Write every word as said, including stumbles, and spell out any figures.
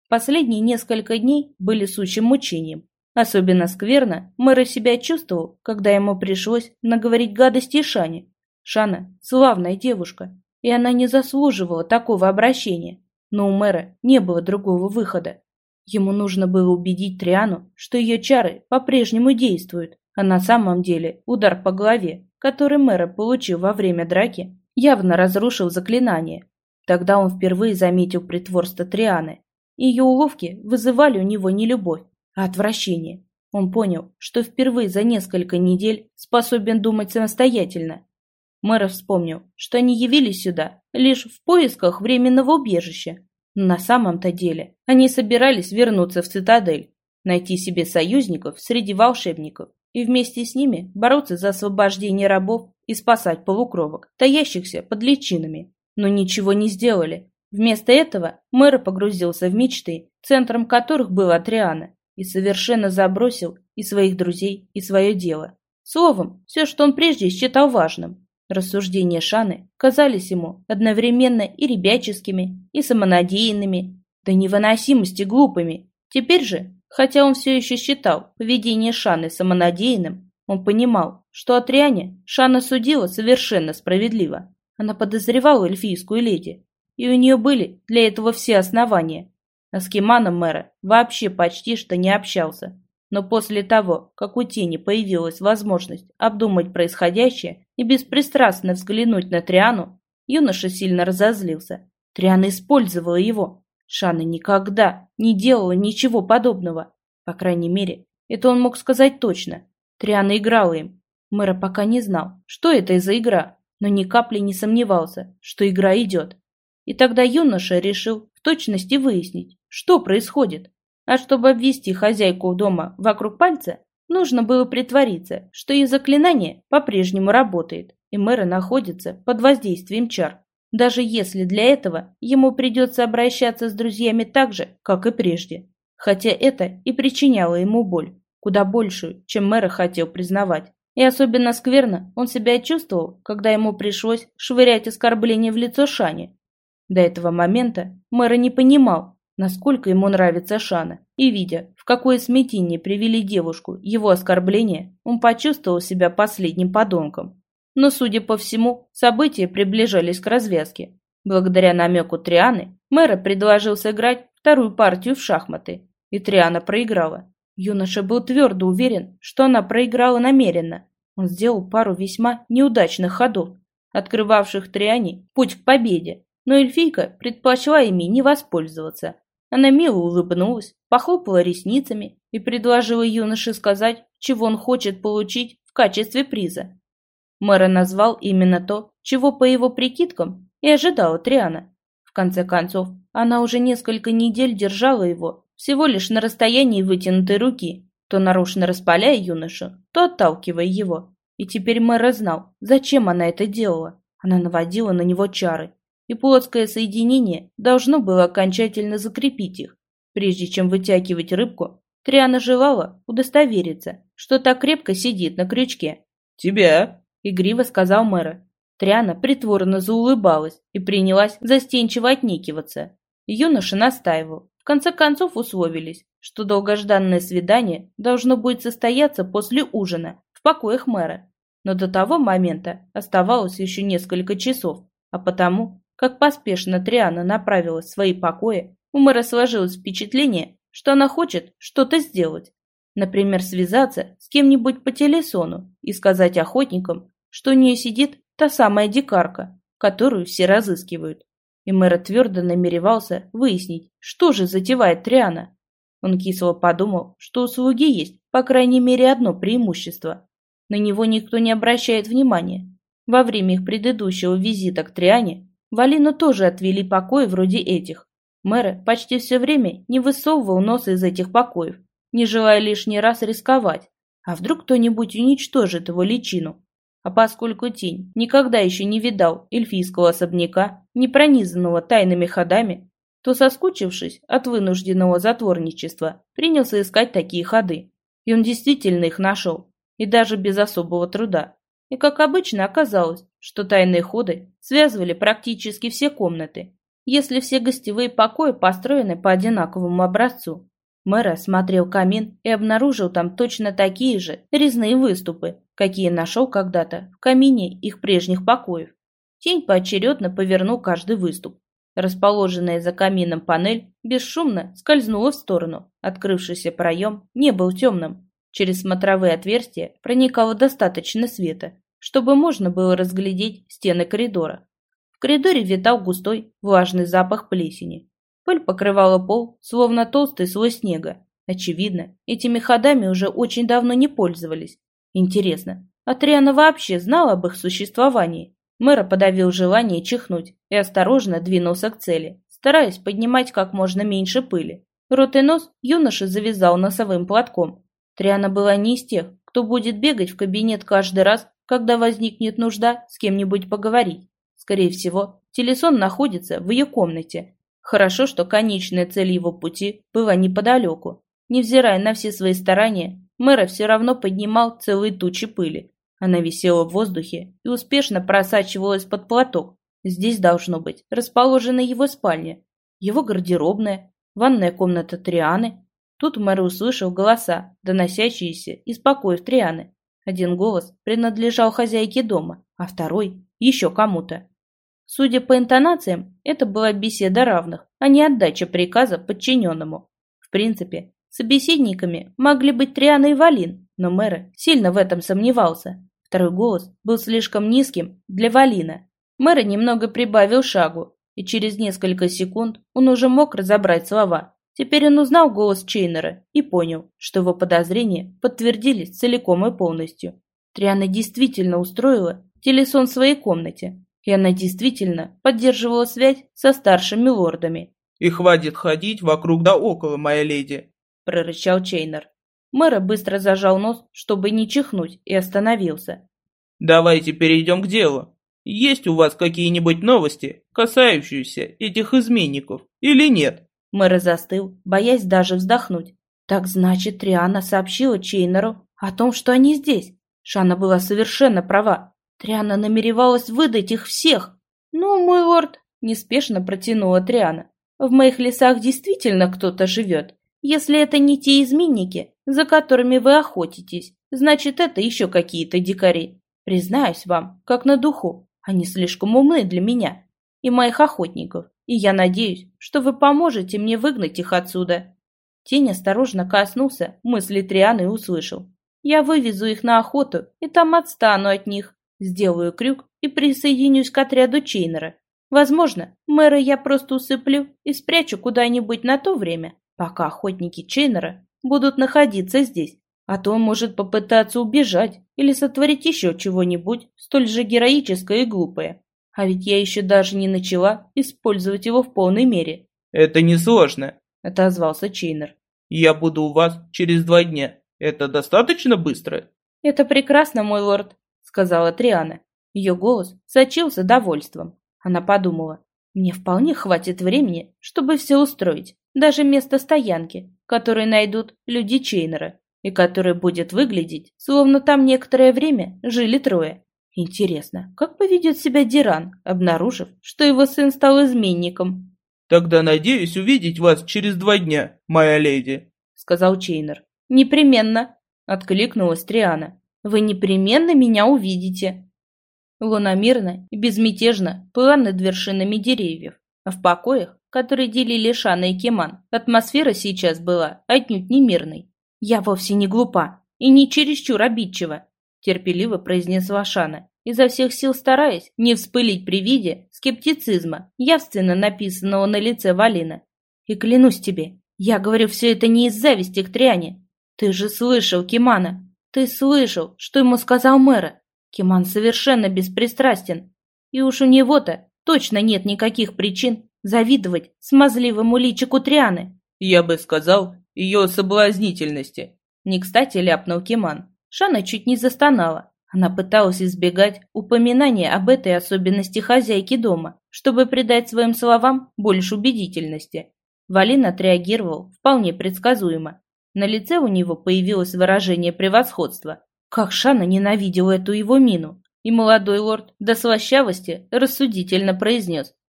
Последние несколько дней были сущим мучением. Особенно скверно Мэра себя чувствовал, когда ему пришлось наговорить гадости Шане. Шана – славная девушка, и она не заслуживала такого обращения. Но у Мэра не было другого выхода. Ему нужно было убедить Триану, что ее чары по-прежнему действуют, а на самом деле удар по голове, который Мэра получил во время драки, явно разрушил заклинание. Тогда он впервые заметил притворство Трианы. Ее уловки вызывали у него не любовь, а отвращение. Он понял, что впервые за несколько недель способен думать самостоятельно. Мэр вспомнил, что они явились сюда лишь в поисках временного убежища. Но на самом-то деле они собирались вернуться в цитадель, найти себе союзников среди волшебников и вместе с ними бороться за освобождение рабов и спасать полукровок, таящихся под личинами. Но ничего не сделали. Вместо этого Мэр погрузился в мечты, центром которых была Триана, и совершенно забросил и своих друзей, и свое дело. Словом, все, что он прежде считал важным. Рассуждения Шаны казались ему одновременно и ребяческими, и самонадеянными, до невыносимости глупыми. Теперь же, хотя он все еще считал поведение Шаны самонадеянным, он понимал, что о Триане Шана судила совершенно справедливо. Она подозревала эльфийскую леди, и у нее были для этого все основания. А с Киманом Мэра вообще почти что не общался. Но после того, как у Тени появилась возможность обдумать происходящее и беспристрастно взглянуть на Триану, юноша сильно разозлился. Триана использовала его. Шана никогда не делала ничего подобного. По крайней мере, это он мог сказать точно. Триана играла им. Мэра пока не знал, что это за игра, но ни капли не сомневался, что игра идет. И тогда юноша решил в точности выяснить, что происходит. А чтобы обвести хозяйку дома вокруг пальца, нужно было притвориться, что ее заклинание по-прежнему работает, и Мэра находится под воздействием чар. Даже если для этого ему придется обращаться с друзьями так же, как и прежде. Хотя это и причиняло ему боль, куда большую, чем Мэра хотел признавать. И особенно скверно он себя чувствовал, когда ему пришлось швырять оскорбления в лицо Шане. До этого момента Мэра не понимал, насколько ему нравится Шана, и, видя, в какое смятение привели девушку его оскорбления, он почувствовал себя последним подонком. Но, судя по всему, события приближались к развязке. Благодаря намеку Трианы, Мэра предложил сыграть вторую партию в шахматы, и Триана проиграла. Юноша был твердо уверен, что она проиграла намеренно. Он сделал пару весьма неудачных ходов, открывавших Триане путь к победе, но эльфийка предпочла ими не воспользоваться. Она мило улыбнулась, похлопала ресницами и предложила юноше сказать, чего он хочет получить в качестве приза. Мэра назвал именно то, чего, по его прикидкам, и ожидала Триана. В конце концов, она уже несколько недель держала его всего лишь на расстоянии вытянутой руки, то нарочно распаляя юношу, то отталкивая его. И теперь Мэра знал, зачем она это делала. Она наводила на него чары, и плотское соединение должно было окончательно закрепить их. Прежде чем вытягивать рыбку, Триана желала удостовериться, что так крепко сидит на крючке. «Тебя?» — игриво сказал Мэра. Триана притворно заулыбалась и принялась застенчиво отнекиваться. Юноша настаивал. В конце концов условились, что долгожданное свидание должно будет состояться после ужина в покоях Мэра. Но до того момента оставалось еще несколько часов, а потому, как поспешно Триана направилась в свои покои, у Мэра сложилось впечатление, что она хочет что-то сделать. Например, связаться с кем-нибудь по телефону и сказать охотникам, что у нее сидит та самая дикарка, которую все разыскивают. И Мэр твердо намеревался выяснить, что же затевает Триана. Он кисло подумал, что у слуги есть, по крайней мере, одно преимущество. На него никто не обращает внимания. Во время их предыдущего визита к Триане в Алину тоже отвели покои вроде этих. Мэр почти все время не высовывал носа из этих покоев, не желая лишний раз рисковать. А вдруг кто-нибудь уничтожит его личину? А поскольку Тень никогда еще не видал эльфийского особняка, не пронизанного тайными ходами, то, соскучившись от вынужденного затворничества, принялся искать такие ходы. И он действительно их нашел, и даже без особого труда. И, как обычно, оказалось, что тайные ходы связывали практически все комнаты. если все гостевые покои построены по одинаковому образцу? Мэр осмотрел камин и обнаружил там точно такие же резные выступы, какие нашел когда-то в камине их прежних покоев. Тень поочередно повернул каждый выступ. Расположенная за камином панель бесшумно скользнула в сторону. Открывшийся проем не был темным. Через смотровые отверстия проникало достаточно света, чтобы можно было разглядеть стены коридора. В коридоре витал густой, влажный запах плесени. Пыль покрывала пол, словно толстый слой снега. Очевидно, этими ходами уже очень давно не пользовались. Интересно, а Триана вообще знала об их существовании? Мэра подавил желание чихнуть и осторожно двинулся к цели, стараясь поднимать как можно меньше пыли. Рот и нос юноша завязал носовым платком. Триана была не из тех, кто будет бегать в кабинет каждый раз, когда возникнет нужда с кем-нибудь поговорить. Скорее всего, телесон находится в ее комнате. Хорошо, что конечная цель его пути была неподалеку. Невзирая на все свои старания, Мэра все равно поднимал целые тучи пыли. Она висела в воздухе и успешно просачивалась под платок. Здесь должно быть расположена его спальня, его гардеробная, ванная комната Трианы. Тут Мэр услышал голоса, доносящиеся из покоев Трианы. Один голос принадлежал хозяйке дома, а второй – еще кому-то. Судя по интонациям, это была беседа равных, а не отдача приказа подчиненному. В принципе, собеседниками могли быть Триана и Валин, но Мэр сильно в этом сомневался. Второй голос был слишком низким для Валина. Мэр немного прибавил шагу, и через несколько секунд он уже мог разобрать слова. Теперь он узнал голос Чейнера и понял, что его подозрения подтвердились целиком и полностью. Триана действительно устроила телесон в своей комнате, и она действительно поддерживала связь со старшими лордами. «И хватит ходить вокруг да около, моя леди», – прорычал Чейнер. Мэр быстро зажал нос, чтобы не чихнуть, и остановился. «Давайте перейдем к делу. Есть у вас какие-нибудь новости, касающиеся этих изменников, или нет?» Мэр застыл, боясь даже вздохнуть. Так значит, Триана сообщила Чейнеру о том, что они здесь. Шана была совершенно права. Триана намеревалась выдать их всех. «Ну, мой лорд», – неспешно протянула Триана, – «в моих лесах действительно кто-то живет. Если это не те изменники, за которыми вы охотитесь, значит, это еще какие-то дикари. Признаюсь вам, как на духу, они слишком умны для меня и моих охотников, и я надеюсь, что вы поможете мне выгнать их отсюда». Тень осторожно коснулся мысли Трианы и услышал. «Я вывезу их на охоту и там отстану от них, сделаю крюк и присоединюсь к отряду Чейнера. Возможно, мэра я просто усыплю и спрячу куда-нибудь на то время, пока охотники Чейнера будут находиться здесь, а то он может попытаться убежать или сотворить еще чего-нибудь столь же героическое и глупое. А ведь я еще даже не начала использовать его в полной мере». «Это несложно», – отозвался Чейнер. «Я буду у вас через два дня. Это достаточно быстро?» «Это прекрасно, мой лорд», – сказала Триана. Ее голос сочился довольством. Она подумала, мне вполне хватит времени, чтобы все устроить, даже место стоянки, которое найдут люди Чейнера, и которое будет выглядеть, словно там некоторое время жили трое. Интересно, как поведет себя Диран, обнаружив, что его сын стал изменником? «Тогда надеюсь увидеть вас через два дня, моя леди», — сказал Чейнер. «Непременно», — откликнулась Триана. «Вы непременно меня увидите». Луна мирно и безмятежно плыла над вершинами деревьев, а в покоях, которые делили Шана и Киман, атмосфера сейчас была отнюдь не мирной. «Я вовсе не глупа и не чересчур обидчива», — терпеливо произнесла Шана, изо всех сил стараясь не вспылить при виде скептицизма, явственно написанного на лице Валина. «И клянусь тебе, я говорю все это не из зависти к Триане. Ты же слышал Кимана, ты слышал, что ему сказал мэра. Киман совершенно беспристрастен, и уж у него-то точно нет никаких причин завидовать смазливому личику Трианы». «Я бы сказал, ее соблазнительности», — не кстати ляпнул Киман. Шана чуть не застонала. Она пыталась избегать упоминания об этой особенности хозяйки дома, чтобы придать своим словам больше убедительности. Валин отреагировал вполне предсказуемо. На лице у него появилось выражение превосходства. Как Шана ненавидела эту его мину. И молодой лорд до слащавости рассудительно произнес: